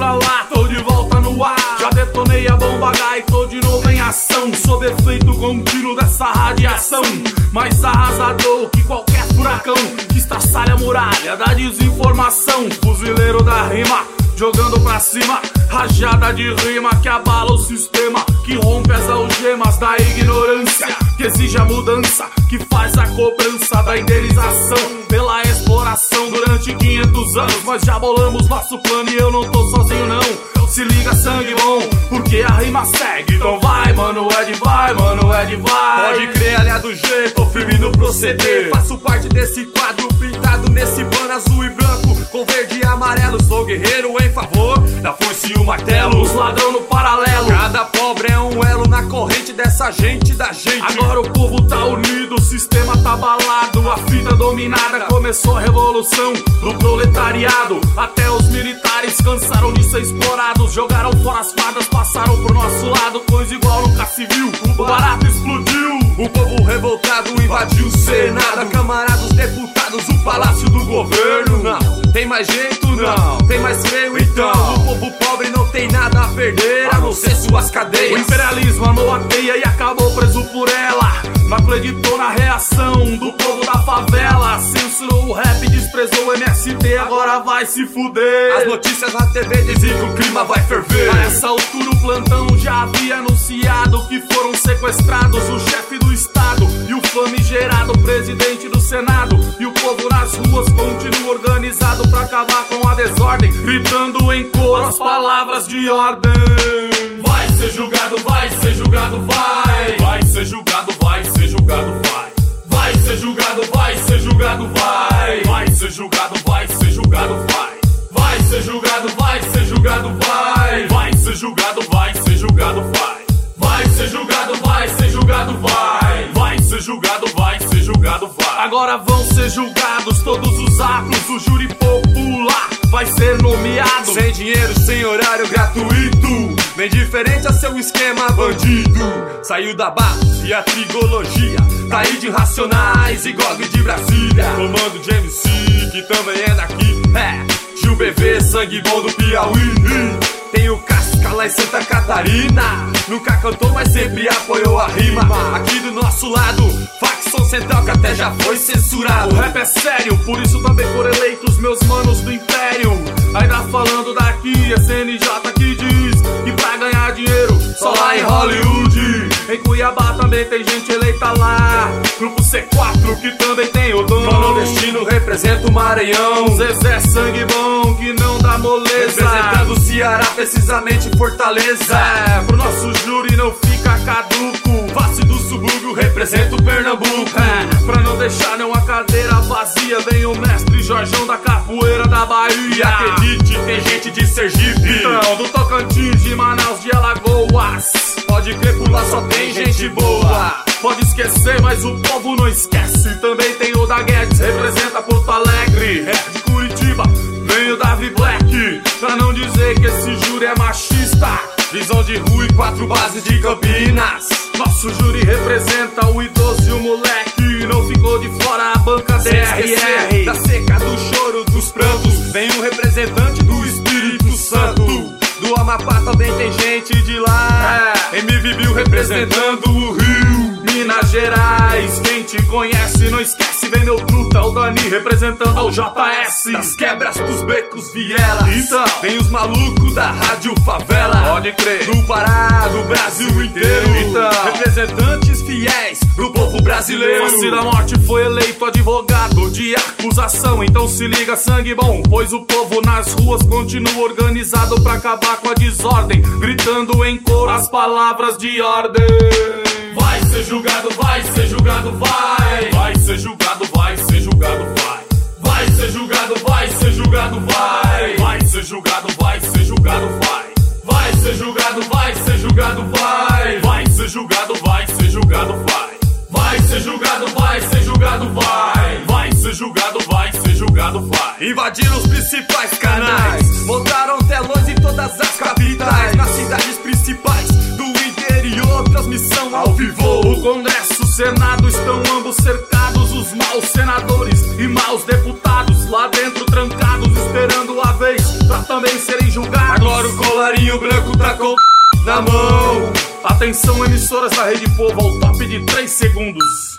pra lá, tô de volta no ar. Já detonei a bomba H e tô de novo em ação, sob efeito contínuo dessa radiação, mais arrasador que qualquer furacão que estraçalha a muralha da desinformação. Fuzileiro da rima, jogando pra cima, rajada de rima que abala o sistema, que rompe as algemas da ignorância, que exige a mudança, que faz a cobrança da indenização pela exploração durante 500 anos. Nós já bolamos nosso plano e eu não tô sozinho não. Se liga, sangue bom, porque a rima segue. Então vai, mano, Ed, vai, mano, Ed, vai. Pode crer, aliado G, tô firme no proceder. Faço parte desse quadro pintado nesse pano azul e branco, com verde e amarelo. Sou guerreiro em favor da força e o martelo, os ladrão no paralelo. Cada pobre é um elo na corrente dessa gente da gente. Agora o povo tá unido, o sistema tá abalado, a fita dominada, começou a revolução do proletariado. Até os militares cansaram de ser explorados, jogaram fora as fardas, passaram pro nosso lado, coisa igual nunca se viu. O barato explodiu, o povo revoltado invadiu o Senado, a Câmara dos Deputados, o Palácio do Governo. Não, tem mais jeito não, tem mais freio então. O povo pobre não tem nada a perder, a não ser suas cadeias. O imperialismo armou a teia e acabou preso por ela. Não acreditou na reação do povo da favela, censurou o rap, desprezou o MST, agora vai se fuder. As notícias na TV dizem que o clima vai ferver. A essa altura o plantão já havia anunciado que foram sequestrados o chefe do estado e o famigerado presidente do Senado. E o povo nas ruas continua organizado pra acabar com a desordem, gritando em coro as palavras de ordem. Vai ser julgado, vai ser julgado, vai. Vai ser julgado, vai ser julgado, vai. Vai ser julgado, vai ser julgado, vai. Vai ser julgado, vai ser julgado, vai. Vai ser julgado, vai ser julgado, vai. Vai ser julgado, vai ser julgado, vai. Vai ser julgado, vai ser julgado, vai. Vai ser julgado, vai ser julgado, vai. Agora vão ser julgados todos os atos, o júri popular vai ser nomeado. Sem dinheiro, sem horário gratuito, bem diferente a seu esquema bandido. Saiu da base e a trigologia, tá aí de Racionais e Gog de Brasília. Comando de MC, que também é daqui, Gil BV, sangue bom do Piauí. Tem o Casca lá em Santa Catarina, nunca cantou, mas sempre apoiou a rima. Aqui do nosso lado, facção central que até já foi censurado. O rap é sério, por isso também foram eleitos meus manos do Império. Ainda falando daqui, é CNJ que diz que pra ganhar dinheiro só lá em Hollywood. Em Cuiabá também tem gente eleita lá, Grupo C4 que também tem o dono. Nordestino representa o Maranhão, Zezé sangue bom que não dá moleza, representando o Ceará, precisamente Fortaleza. Pro nosso júri não fica caduco, face do subúrbio representa o Pernambuco. Pra não deixar nenhuma cadeira vazia, vem o mestre Jorjão da capoeira da Bahia. E acredite, tem gente de Sergipe, então, do Tocantins, de Manaus, de Alagoas. Pode crer, por lá só tem gente boa. Pode esquecer, mas o povo não esquece. Também tem o da Guedes, representa Porto Alegre. É de Curitiba, vem o Davi Black. Pra não dizer que esse júri é machista, visão de rua e 4 bases de Campinas. Nosso júri representa o idoso e o moleque. Não ficou de fora a banca DRR. Da seca, do choro, dos prantos, vem um representante do Espírito Santo. Do Amapá também tem gente de lá, MVBio representando o Rio. Minas Gerais, quem te conhece não esquece, vem meu truta, o Dani representando ao JS. Das quebras dos becos vielas, então vem os malucos da Rádio Favela. Pode crer, do Pará, do Brasil inteiro, então representantes fiéis pro povo brasileiro. Face da Morte foi eleito advogado de acusação, então se liga, sangue bom, pois o povo nas ruas continua organizado pra acabar com a desordem, gritando em coro as palavras de ordem. Vai ser julgado, vai ser julgado, vai. Vai ser julgado, vai ser julgado, vai. Vai ser julgado, vai ser julgado, vai. Vai ser julgado, vai ser julgado, vai. Vai ser julgado, vai ser julgado, vai. Vai ser julgado, vai ser julgado, vai. Vai ser julgado, vai ser julgado, vai. Vai ser julgado, vai ser julgado, vai. Invadiram os principais canais, montaram telões em todas as capitais, nas cidades principais do interior, transmissão ao vivo. O Congresso, o Senado estão ambos cercados, os maus senadores e maus deputados lá dentro trancados, esperando a vez pra também serem julgados. Agora colarinho branco tá com na mão. Atenção, emissoras da Rede Povo, ao top de 3 segundos.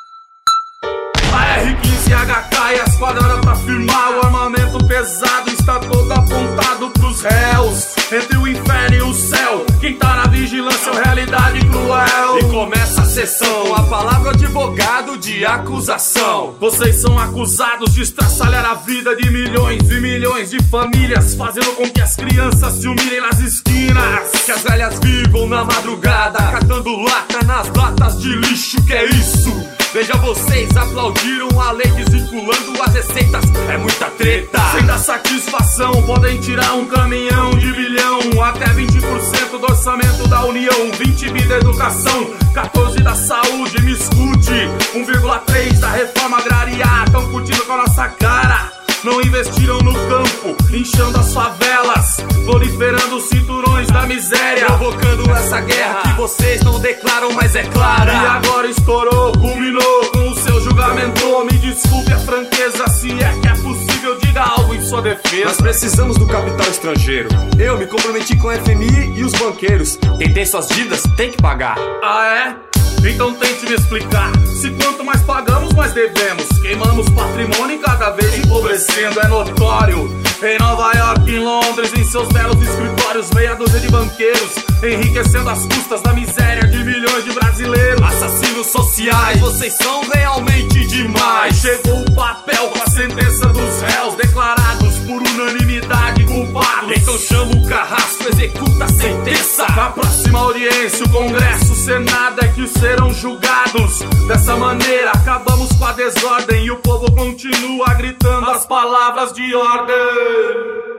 A R15HK e as quadradas pra firmar. O armamento pesado está todo apontado pros réus. Entre o inferno e o céu, quem tá na vigilância é realidade cruel. E começa a sessão com a palavra advogado de acusação. Vocês são acusados de estraçalhar a vida de milhões e milhões de famílias, fazendo com que as crianças se humilhem nas esquinas, que as velhas vivam na madrugada catando lata nas latas de lixo. Que é isso? Veja, vocês aplaudiram a lei desvinculando as receitas. É muita treta. Sem dar satisfação, podem tirar um caminhão de bilhão, até 20% do orçamento da União, 20 bi da educação, 14 da saúde, me escute, 1,3 da reforma agrária. Tão curtindo com a nossa cara. Não investiram no campo, inchando as favelas, proliferando os cinturões da miséria, provocando essa guerra que vocês não declaram, mas é clara. E agora estourou, culminou com o seu julgamento. Me desculpe a franqueza, se é que é possível, diga algo em sua defesa. Nós precisamos do capital estrangeiro. Eu me comprometi com a FMI e os banqueiros. Quem tem suas dívidas tem que pagar. Ah, é? Então tente me explicar. Se quanto mais pagamos, mais devemos. Queimamos patrimônio e cada vez empobrecendo, é notório. Em Nova York, em Londres, em seus belos escritórios, meia dúzia de banqueiros enriquecendo às custas da miséria de milhões de brasileiros. Assassinos sociais, vocês são realmente demais. Chegou o papel com a sentença dos réus declarados por unanimidade culpados. Então chama o carrasco, executa a sentença. Na próxima audiência, o Congresso, o Senado é que serão julgados. Dessa maneira, acabamos com a desordem e o povo continua gritando as palavras de ordem.